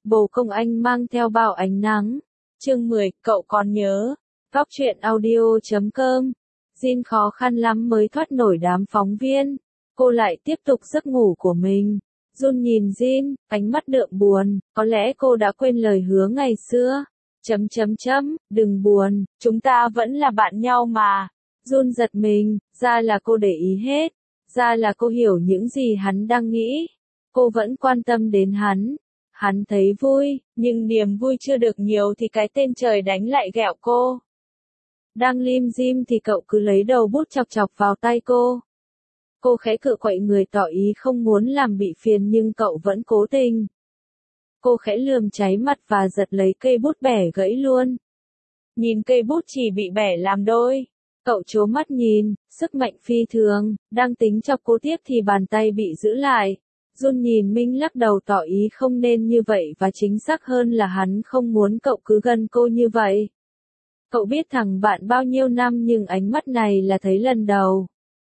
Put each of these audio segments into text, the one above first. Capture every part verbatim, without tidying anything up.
Bồ công anh mang theo bao ánh nắng. Chương mười, cậu còn nhớ. Góc truyện audio chấm com. Jin khó khăn lắm mới thoát nổi đám phóng viên. Cô lại tiếp tục giấc ngủ của mình. Jun nhìn Jin, ánh mắt đượm buồn, có lẽ cô đã quên lời hứa ngày xưa. Chấm chấm chấm, đừng buồn, chúng ta vẫn là bạn nhau mà. Jun giật mình, ra là cô để ý hết. Ra là cô hiểu những gì hắn đang nghĩ. Cô vẫn quan tâm đến hắn. Hắn thấy vui, nhưng niềm vui chưa được nhiều thì cái tên trời đánh lại ghẹo cô. Đang lim dim thì cậu cứ lấy đầu bút chọc chọc vào tay cô. Cô khẽ cựa quậy người tỏ ý không muốn làm bị phiền nhưng cậu vẫn cố tình. Cô khẽ lườm cháy mặt và giật lấy cây bút bẻ gãy luôn. Nhìn cây bút chỉ bị bẻ làm đôi. Cậu trố mắt nhìn, sức mạnh phi thường, đang tính chọc cô tiếp thì bàn tay bị giữ lại. Jun nhìn Minh lắc đầu tỏ ý không nên như vậy và chính xác hơn là hắn không muốn cậu cứ gần cô như vậy. Cậu biết thằng bạn bao nhiêu năm nhưng ánh mắt này là thấy lần đầu.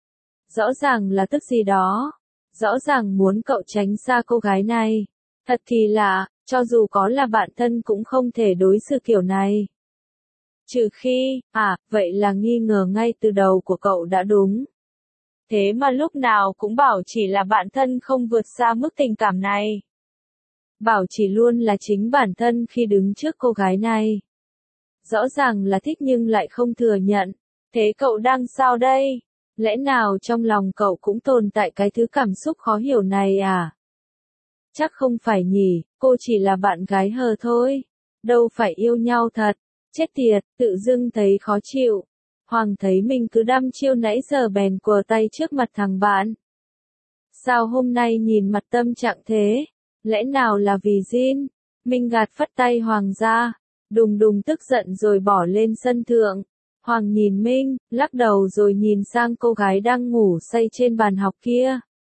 Rõ ràng là tức gì đó. Rõ ràng muốn cậu tránh xa cô gái này. Thật kỳ lạ, cho dù có là bạn thân cũng không thể đối xử kiểu này. Trừ khi, à, vậy là nghi ngờ ngay từ đầu của cậu đã đúng. Thế mà lúc nào cũng bảo chỉ là bạn thân không vượt xa mức tình cảm này. Bảo chỉ luôn là chính bản thân khi đứng trước cô gái này. Rõ ràng là thích nhưng lại không thừa nhận. Thế cậu đang sao đây? Lẽ nào trong lòng cậu cũng tồn tại cái thứ cảm xúc khó hiểu này à? Chắc không phải nhỉ, cô chỉ là bạn gái hờ thôi. Đâu phải yêu nhau thật. Chết tiệt, tự dưng thấy khó chịu. Hoàng thấy mình cứ đăm chiêu nãy giờ bèn quờ tay trước mặt thằng bạn. Sao hôm nay nhìn mặt tâm trạng thế? Lẽ nào là vì Jin? Minh gạt phất tay Hoàng ra. Đùng đùng tức giận rồi bỏ lên sân thượng. Hoàng nhìn Minh, lắc đầu rồi nhìn sang cô gái đang ngủ say trên bàn học kia.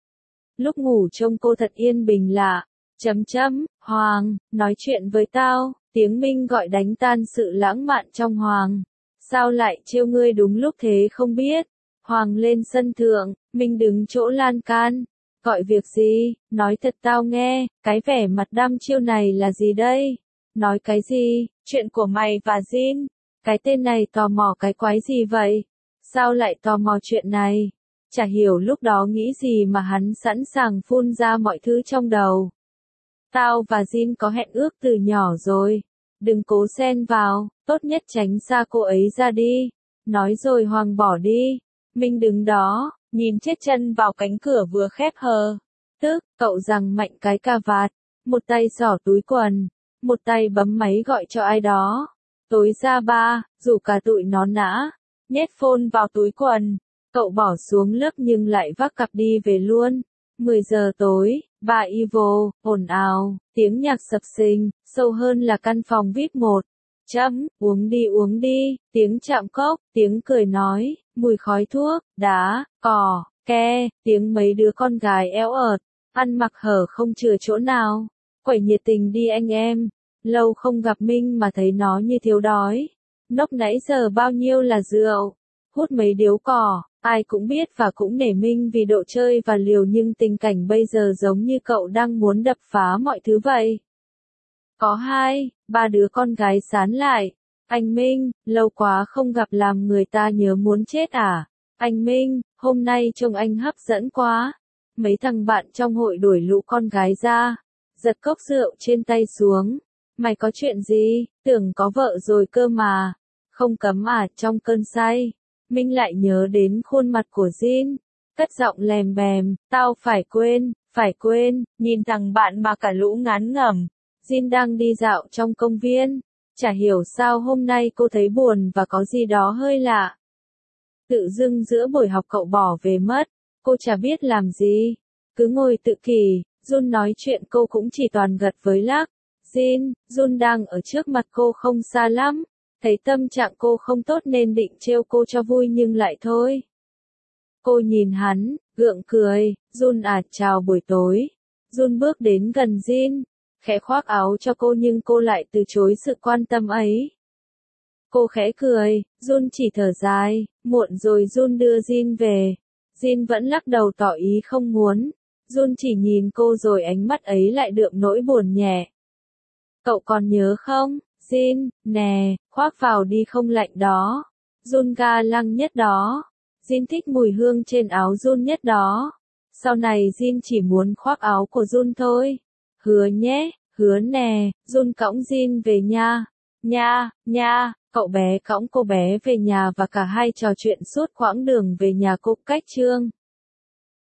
Lúc ngủ trông cô thật yên bình lạ. Chấm chấm, Hoàng, nói chuyện với tao. Tiếng Minh gọi đánh tan sự lãng mạn trong Hoàng. Sao lại trêu ngươi đúng lúc thế không biết? Hoàng lên sân thượng, Minh đứng chỗ lan can. Gọi việc gì? Nói thật tao nghe, cái vẻ mặt đăm chiêu này là gì đây? Nói cái gì? Chuyện của mày và Jin. Cái tên này tò mò cái quái gì vậy? Sao lại tò mò chuyện này? Chả hiểu lúc đó nghĩ gì mà hắn sẵn sàng phun ra mọi thứ trong đầu. Tao và Jin có hẹn ước từ nhỏ rồi. Đừng cố xen vào, tốt nhất tránh xa cô ấy ra đi. Nói rồi Hoàng bỏ đi. Minh đứng đó, nhìn chết chân vào cánh cửa vừa khép hờ. Tức, cậu giằng mạnh cái cà vạt. Một tay xỏ túi quần. Một tay bấm máy gọi cho ai đó. Tối ra ba, rủ cả tụi nó nã. Nhét phone vào túi quần. Cậu bỏ xuống lớp nhưng lại vác cặp đi về luôn. mười giờ tối, ba Evo, ồn ào, tiếng nhạc sập sình, sâu hơn là căn phòng vi ai pi một. Chấm, uống đi uống đi, tiếng chạm cốc, tiếng cười nói, mùi khói thuốc, đá, cỏ, ke, tiếng mấy đứa con gái éo ợt, ăn mặc hở không chừa chỗ nào. Quẩy nhiệt tình đi anh em. Lâu không gặp Minh mà thấy nó như thiếu đói. Nốc nãy giờ bao nhiêu là rượu. Hút mấy điếu cỏ. Ai cũng biết và cũng nể Minh vì độ chơi và liều nhưng tình cảnh bây giờ giống như cậu đang muốn đập phá mọi thứ vậy. Có hai, ba đứa con gái sán lại. Anh Minh, lâu quá không gặp làm người ta nhớ muốn chết à? Anh Minh, hôm nay trông anh hấp dẫn quá. Mấy thằng bạn trong hội đuổi lũ con gái ra. Giật cốc rượu trên tay xuống. Mày có chuyện gì? Tưởng có vợ rồi cơ mà. Không cấm à trong cơn say. Minh lại nhớ đến khuôn mặt của Jin. Cất giọng lèm bèm, tao phải quên, phải quên, nhìn thằng bạn mà cả lũ ngán ngẩm. Jin đang đi dạo trong công viên. Chả hiểu sao hôm nay cô thấy buồn và có gì đó hơi lạ. Tự dưng giữa buổi học cậu bỏ về mất. Cô chả biết làm gì. Cứ ngồi tự kỷ, Jun nói chuyện cô cũng chỉ toàn gật với lắc. Jin, Jun đang ở trước mặt cô không xa lắm. Thấy tâm trạng cô không tốt nên định trêu cô cho vui nhưng lại thôi. Cô nhìn hắn, gượng cười, Jun à chào buổi tối. Jun bước đến gần Jin, khẽ khoác áo cho cô nhưng cô lại từ chối sự quan tâm ấy. Cô khẽ cười, Jun chỉ thở dài, muộn rồi Jun đưa Jin về. Jin vẫn lắc đầu tỏ ý không muốn. Jun chỉ nhìn cô rồi ánh mắt ấy lại đượm nỗi buồn nhẹ. cậu còn nhớ không? Jin, nè, khoác vào đi không lạnh đó. Jun ga lăng nhất đó. Jin thích mùi hương trên áo Jun nhất đó. Sau này Jin chỉ muốn khoác áo của Jun thôi. Hứa nhé, hứa nè, Jun cõng Jin về nha. Nha, nha, cậu bé cõng cô bé về nhà và cả hai trò chuyện suốt quãng đường về nhà cục cách trương.